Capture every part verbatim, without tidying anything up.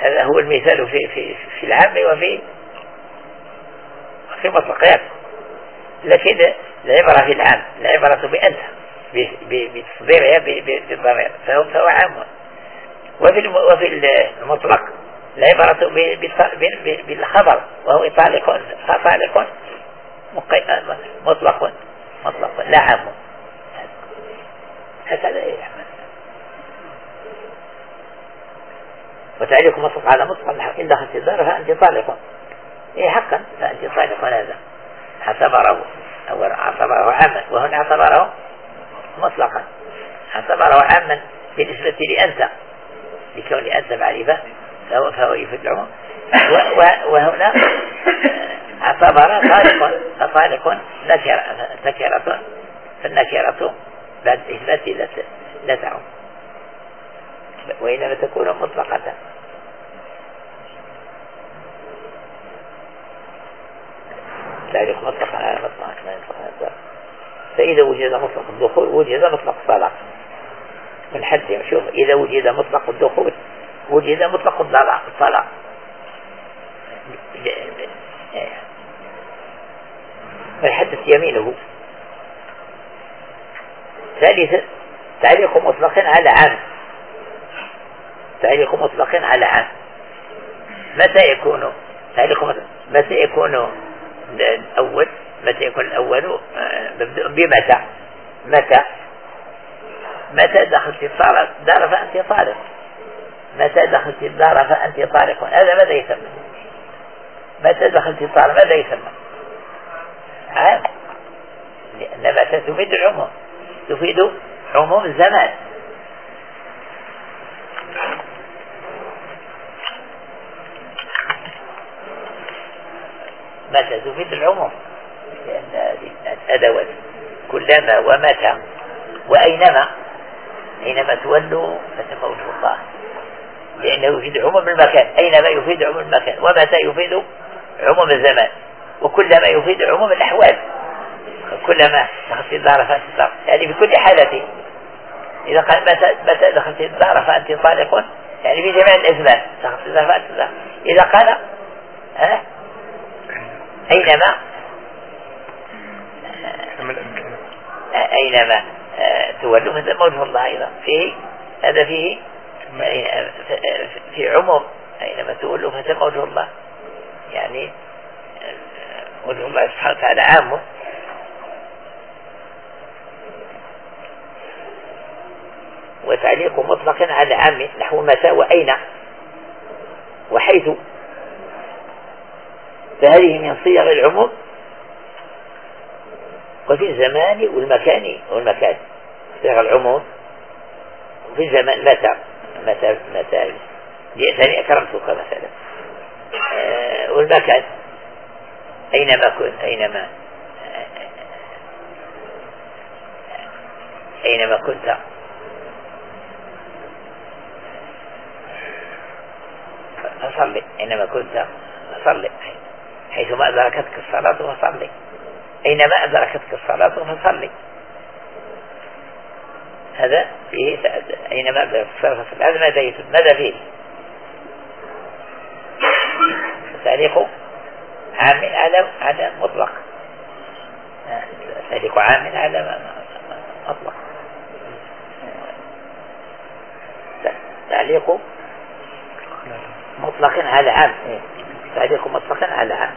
هذا هو المثال في في في العام وفي في مطلقات. لكن العبرة في العام العبرة بأنت بتصديرها بالضمير فهو فهو عام. وفي وفي المطلق العبرة بالخبر وهو طالق طالق مطلق مطلق لا عام. هكذا يعمل. وتعليق مطلق على مطلق إن دخلت الدار فأنت طالق. إيه حقا فأنت طالق. هذا اعتبره أو اعتبره عاما وهنا اعتبره مطلقا. اعتبره عاما بالنسبة لأنت لكون أنت معرفة فهو, فهو يفيد العموم. وهنا اعتبر طالق فطالق نكرة فالنكرة بعد إثبات لا تعم وإنما تكون مطلقة. تعريف مطلق على مطلق. فإذا وجد مطلق الدخول وجد مطلق الطلاق من حد. شوف إذا وجد مطلق الدخول وجد مطلق الطلاق. فالحدث يمينه. ثالثا تعليق مطلق على عام. تعليق مطلق على عام متى يكون تعليق مطلق متى يكون الأول متى يكون الأول بمتى متى متى دخلت الدار فأنت طالق. متى دخلت الدار فأنت طالق. هذا ماذا يسمى؟ متى دخلت الدار ماذا يسمى؟ عام. لأن متى تفيد العموم تفيد عموم الزمان. متى تفيد العموم لأن هذه الأدوات كلما ومتى وأينما أينما تولوا فثم وجه الله لأنه يفيد عموم المكان. أينما يفيد عموم المكان ومتى يفيد عموم الزمان وكلما يفيد عموم الأحوال. كلما دخلت الدار فأنت طالق يعني بكل حالة. إذا قال متى متى دخلت الدار فأنت طالق يعني في جميع الأزمان دخلت الدار فأنت طالق. إذا قال ها أينما أينما تولوا فثم وجه الله أيضا فيه هذا فيه في عموم. أينما تولوا فثم وجه الله يعني وجه الله سبحانه وتعالى عام. وتعليق مطلق على عام نحو متى وأين وحيث فهذه من صيغ العموم. وفي الزمان والمكان والمكان صيغ العموم. وفي الزمان متى متى متى جئتني أكرمتك مثلا. آه والمكان أينما كنت أينما أينما كنت فصلي. أينما كنت فصلي حيثما أدركتك الصلاة فصلي. أينما أدركتك الصلاة فصلي. هذا فيه أينما أدركتك الصلاة فصلي. هذا ماذا يفيد؟ ماذا فيه؟ تعليق عام على على مطلق. تعليق عام على مطلق. تعليق مطلق على عام. تعليق مطلق على عام.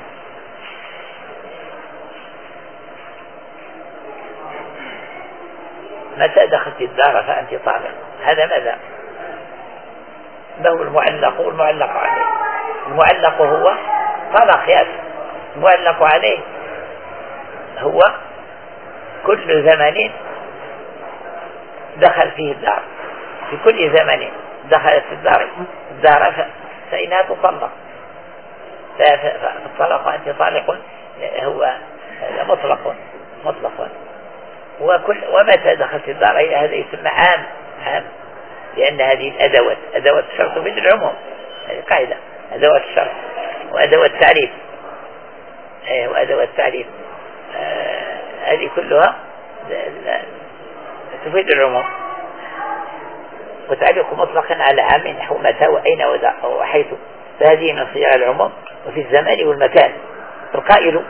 متى دخلت الدار فأنت طالق. هذا ماذا؟ ما هو المعلق والمعلق عليه؟ المعلق هو طلاق ياسر. المعلق عليه هو كل زمن دخل فيه الدار. في كل زمن دخلت الدار الدار فإنها تطلق. فالطلاق أنت طالق هو مطلق مطلق. وكل ومتى دخلت الدار هذا يسمى عام عام لأن هذه الأدوات أدوات الشرط من العموم. هذه قاعدة أدوات الشرط وأدوات التعريف. وأدوات التعريف هذه كلها تفيد العموم. وتعليق مطلق على عام نحو متى وأين وحيث، فهذه من صيغ العموم وفي الزمان والمكان. القائل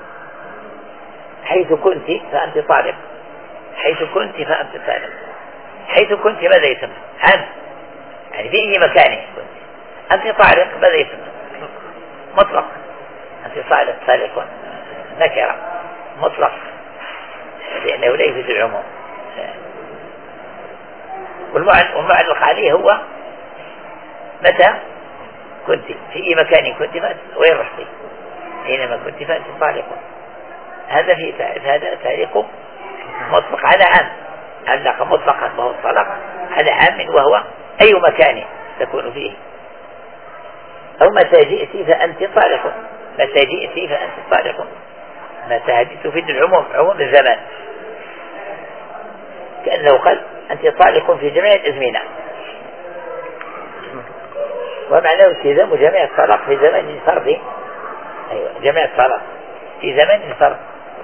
حيث كنت فأنت طالب، حيث كنت فأنت طالب. حيث كنت ماذا يسمى؟ عام، يعني في أي مكان كنت. أنت طالق ماذا يسمى؟ مطلق. أنت طالق طالق نكرة مطلق لأنه لا يفيد العموم. والمعلق عليه هو متى كنت، في أي مكان كنت وين رحتي، حينما كنت فأنت طالق. هذا في هذا تعليق مطلق على عام، علق مطلقا وهو الطلاق على عام وهو أي مكان تكون فيه. أو متى جئت فأنت طالق، متى جئت فأنت طالق، متى هذه تفيد العموم، عموم الزمان، كأنه قال أنت طالق في جميع الأزمنة. ومعناه التزام جميع الطلاق في زمن فرض. أيوة، جميع الطلاق في زمن فرض.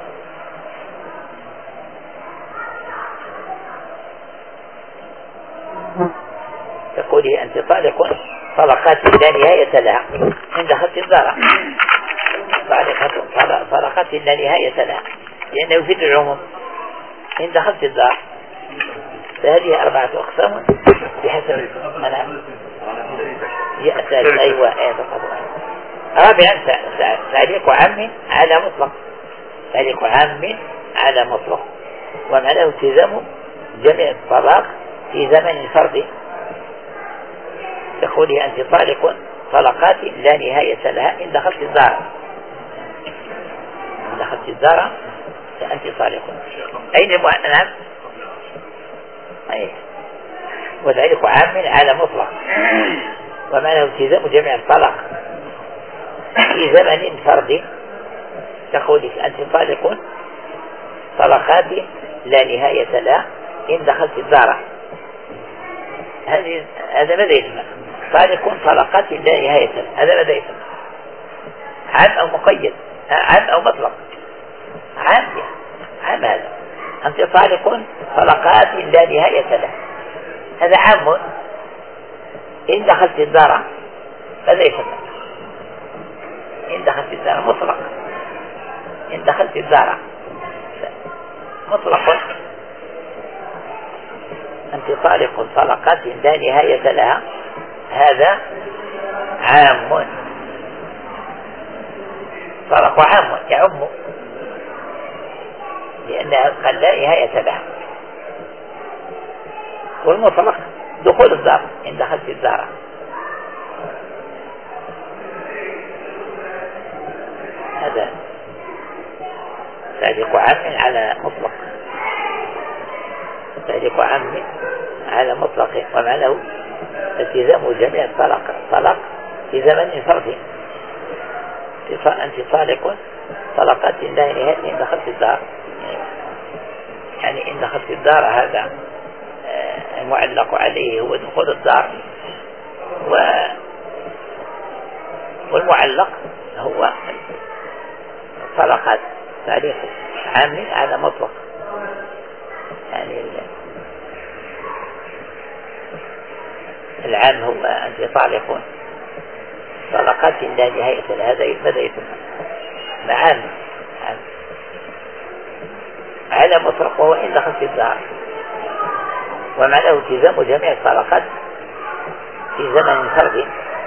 تقول أنت طالق طلقات لا نهاية لها إن دخلت الدار، طالقة طلقات لا نهاية لها لأنه يفيد العموم إن دخلت الدار. فهذه أربعة أقسام بحسب المنام. يأتي أيوة آية القرآن. رابعا تعليق عام على مطلق، تعليق عام على مطلق ومعناه التزام جميع الطلاق في زمن فرض. تقولي أنت طالق طلقات لا نهاية لها إن دخلت الدار، إن دخلت الدار فأنت طالق. أين المعنى؟ أي وذلك عام على مطلق ومعناه التزام جميع الطلاق في زمن فرض. تقولي أنت طالق طلقات لا نهاية لها إن دخلت الدار. هذه هذا ماذا يسمى؟ طالق طلقات لا نهاية لها، هذا ماذا يسمى؟ عام أو مقيد؟ عام أو مطلق؟ عام، عام. هذا أنت طالق طلقات لا نهاية لها، هذا عام. إن دخلت الدار ماذا يسمى؟ إن دخلت الدار مطلق. إن دخلت الدار مطلق. أنت طالق طلقات لا نهاية لها، هذا عام. طلق عام يعم لأنها قال لا نهاية لها. والمطلق دخول الدار إن دخلت الدار. هذا تعليق عام على مطلق، تعليق عام على مطلق ومعناه التزام جميع الطلاق طلاق في زمن فرض. أنت طالق طلقات لا نهاية إن دخلت الدار، يعني إن دخلت الدار هذا المعلق عليه هو دخول الدار، و والمعلق هو طلقات تعليق عام على مطلق. يعني العام هو أنت طالق طلقات لا نهاية لها، هذا ماذا يسمى؟ عام على مطلق وهو إن دخلت الدار ومعناه التزام جميع الطلقات في زمن فرض.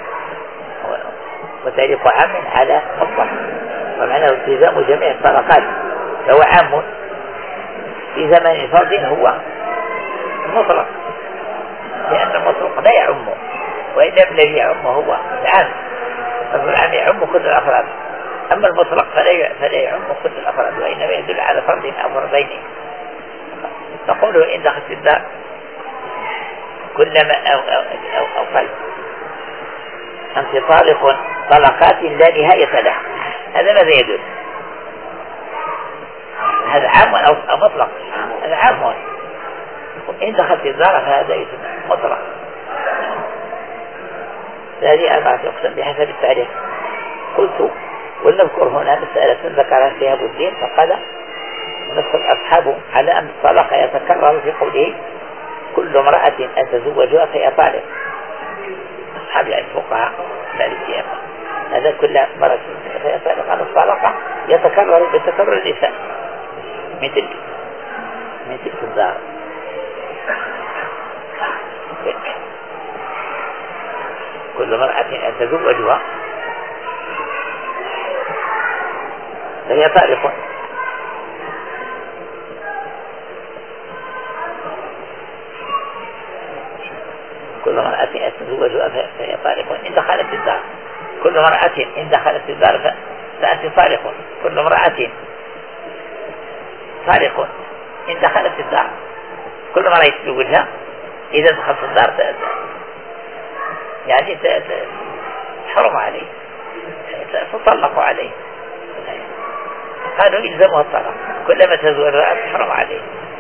وتعليق عام على مطلق ومعناه التزام جميع الطلقات، فهو عام في زمن فرض هو مطلق، لأن المطلق لا يعم، وإنما الذي يعم هو العام. فالعام يعم كل الأفراد، أما المطلق فلا فلا يعم كل الأفراد، وإنما يدل على فرد أو فردين. تقول إن دخلت الدار كلما أو أو أو, أو قلب أنت طالق طلقات لا نهاية لها، هذا ماذا يدل؟ هذا عام أو, أو مطلق؟ هذا عام. إن دخلت الدار فهذا يسمى مطلق. هذه أربعة أقسام بحسب التعريف. قلت ولنذكر هنا مسألة ذكرها فيها أبو الدين فقال نص أصحابه على أن الطلاق يتكرر في قوله كل امرأة أتزوجها فهي طالق. أصحاب الفقهاء مالكية هذا كل مرة فهي طالق. عن الطلاق يتكرر بتكرر النساء مثل مثل في الدار. كل مرأة أتزوجها فهي طالق. كل مرأة أتزوجها فهي طالق إن دخلت الدار. كل مرأة إن دخلت الدار فأنت طالق. كل امرأة طالق إن دخلت الدار. كل مرة يتزوجها إذا دخلت الدار يعني تحرم عليه تطلق عليه. قالوا يلزمها الطلاق كلما تزوجها تحرم عليه.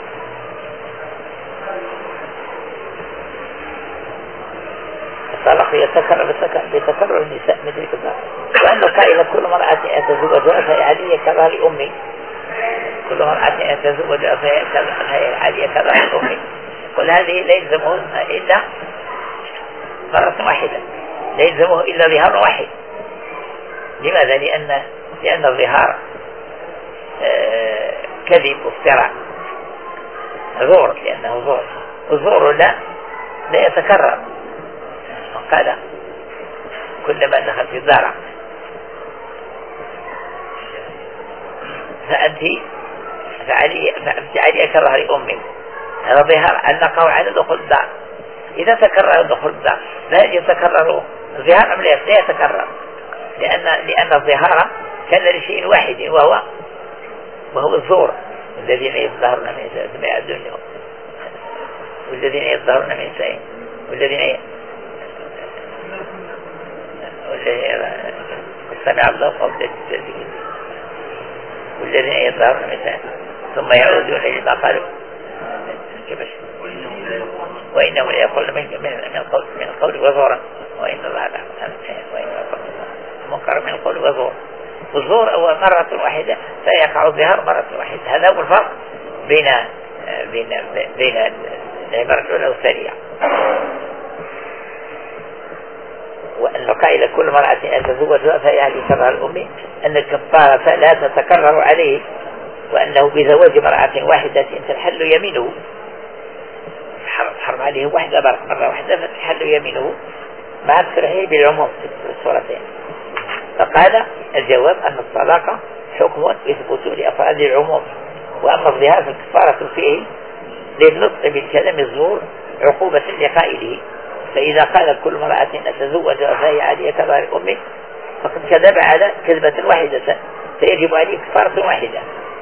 الطلاق يتكرر بتكرر النساء مثل كذا. وأنه قائل كل مرأة أتزوجها فهي علي كظهر أمي. كل مرأة أتزوجها فهي علي كظهر أمي. كل هذه لا يلزمه إلا مرة واحدة، لا يلزمه إلا ظهار واحد. لماذا؟ لأن لأن الظهار آه كذب وافتراء زور، لأنه زور. الزور لا لا يتكرر. قال كلما دخلت الدار فأنت فعلي فأنت علي كظهر أمي. هذا ظهار علقه على دخول الدار. إذا تكرر دخول الدار لا يتكرر الظهار أم لا يتكرر؟ لأن لأن الظهار كان لشيء واحد وهو وهو الزور. الذين يظهرون من نسائهم ثم يعدون والذين يظهرون من نسائهم والذين سمع الله قول الذين والذين يظهرون من نسائهم ثم يعودون لما قالوا وإنهم ليقولون من من القول من القول وزورا وإن الله وإن منكر من القول وزورا. والزور هو مرة واحدة فيقع الظهار مرة واحدة. هذا هو الفرق بين بين بين العبارة الأولى والثانية. وأن قائل كل مرأة أتزوجها فهي علي كظهر الأم أن الكفارة لا تتكرر عليه، وأنه بزواج مرأة واحدة تنحل يمينه حرم عليه واحدة مرة واحدة فتحل يمينه مع الترحيب بالعموم في الصورتين. فقال الجواب أن الطلاق حكم يثبت لأفراد العموم، وأما الظهار فالكفارة فيه للنطق بالكلام الزور عقوبة لقائله. فإذا قال كل مرأة أتزوج فهي علي كظهر أمي فقد كذب على كذبة واحدة فيجب عليه كفارة واحدة،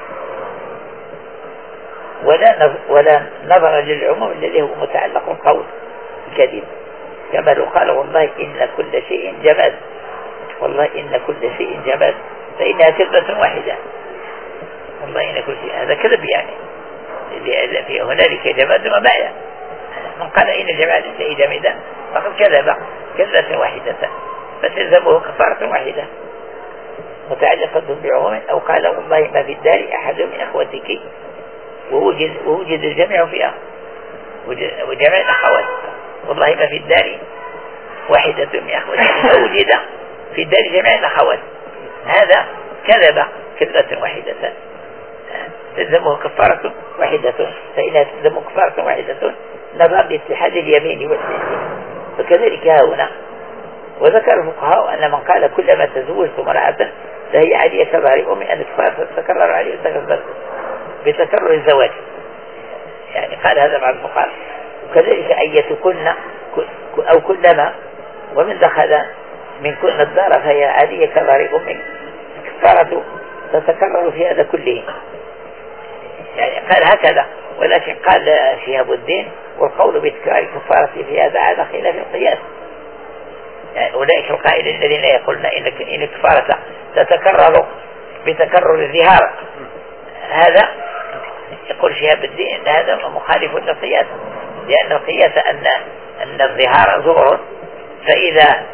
ولا ولا نظر للعموم الذي هو متعلق القول الكذب. كما لو قال والله إن كل شيء جماد، والله إن كل شيء جماد فإنها كذبة واحدة. والله إن كل شيء هذا كذب، يعني في هنالك جماد وماء. من قال إن جماد شيء جميدا فقد كذب كذبة واحدة فتلزمه كفارة واحدة متعلقة بعموم. أو قال والله ما في الدار أحد من أخوتك ووجد, ووجد الجميع فيها وجميع الأخوات. والله ما في الدار واحدة من أخوتك فوجد في الدار جميع الأخوات. هذا كذب كذبة واحدة تلزمه كفارة واحدة، فإنها تلزمه كفارة واحدة نظر لاتحاد اليمين واليمين. فكذلك هنا وذكر الفقهاء أن من قال كلما تزوجت امرأة فهي علي كظهر أمي أن الكفارة تتكرر عليه بتكرر الزواج، يعني قال هذا مع الفقهاء. وكذلك أيتكن أو كلما ومن دخل من كن الدار فهي علي كظهر أمي الكفارة تتكرر في هذا كله، يعني قال هكذا. ولكن قال شهاب الدين والقول بتكرار الكفارة في هذا على خلاف القياس. يعني أولئك القائلين الذين يقولون إن الكفارة تتكرر بتكرر الظهار، هذا يقول شهاب الدين أن هذا مخالف للقياس، لأن القياس أن أن الظهار زور، فإذا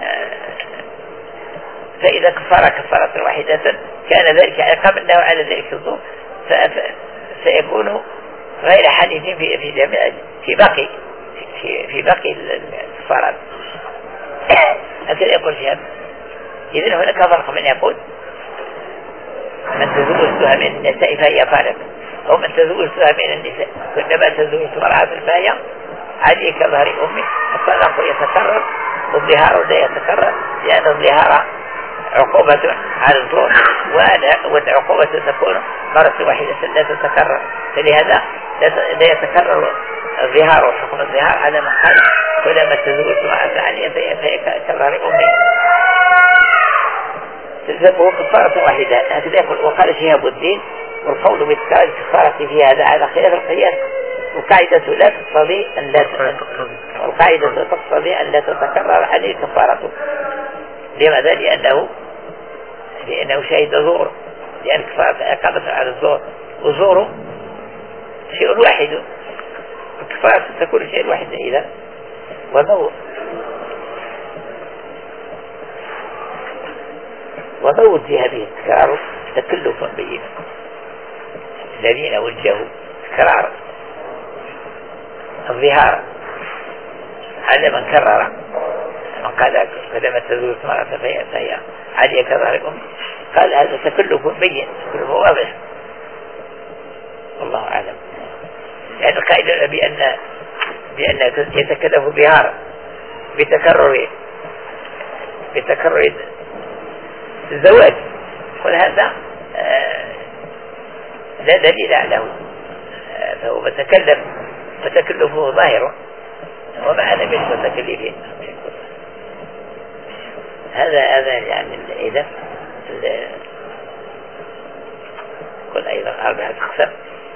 فإذا كفر كفارة واحدة كان ذلك عقاب له على ذلك الزور، فيكون غير حديث في في جميع في باقي في في باقي الكفارات. هكذا يقول فيها. إذن هناك فرق من يقول من تزوجتها من النساء فهي فارق، أو من تزوجتها من النساء كلما تزوجت مرأة فهي عليك كظهر أمي. الطلاق يتكرر والظهار لا يتكرر، لأن الظهار عقوبة على الزور، والعقوبة تكون مرة واحدة لا تتكرر، فلهذا لا يتكرر الظهار وحكم الظهار على من قال كلما تزوجت مرأة عليها فهي كظهر أمي تلزمه كفارة واحدة. هكذا يقول. وقال شهاب الدين والقول بتكرار الكفارة في هذا على خلاف القياس، والقاعدة لا تقتضي أن لا والقاعدة تقتضي أن لا تتكرر عليه كفارته. لماذا؟ لأنه لأنه شهد زور، لأن الكفارة عقابة على الزور، والزور شيء واحد، الكفارة تكون شيء واحد. إذا وضوء وما وجه به التكرار تكلف بهم الذين وجهوا تكرار الظهار على من كرر، من قال كلما تزوج مرأة فهي عليها كظهر أم، قال هذا تكلف بين، تكلف واضح، والله أعلم. يعني القائل بأن بأن يتكلف ظهار بتكرر بتكرر الزواج، قل هذا آه لا دليل له، آه فهو متكلف فتكلفه ظاهر، وما أنا من متكلفين. هذا هذا يعني إذا قل أيضا أربعة أقسام،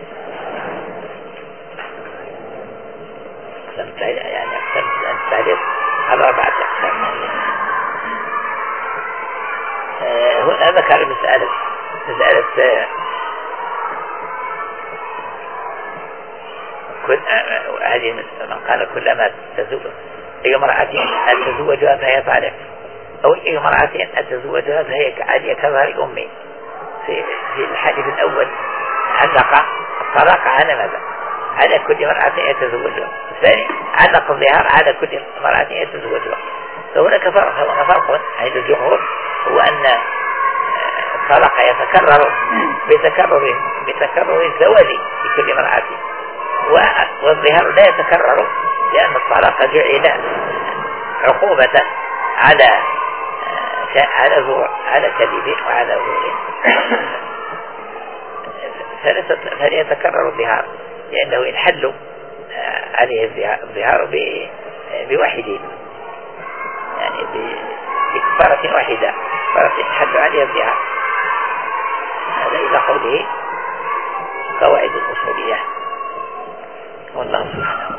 يعني أقسام التعليق على أربعة أقسام. هنا ذكر مسألة مسألة كل هذه من قال كلما تزوج أي امرأة أن تزوجها فهي طالق، أو أي امرأة أن تزوجها فهي عالية كظهر أمي. في في الحديث الأول علق الطلاق على ماذا؟ على كل امرأة يتزوجها. الثاني علق الظهار على كل امرأة يتزوجها. فهناك فرق هناك فرق عند الجمهور، هو أن الطلاق يتكرر بتكرر بتكرر الزواج لكل امرأة، والظهار لا يتكرر، لأن الطلاق جعل عقوبة على على زور على كذب وعلى زور، فليتكرر الظهار، لأنه ينحل عليه الظهار بواحد، يعني بكفارة واحدة، كفارة ينحل عليه الظهار. هذا إلى قوله قواعد الأصولية، والله سبحانه.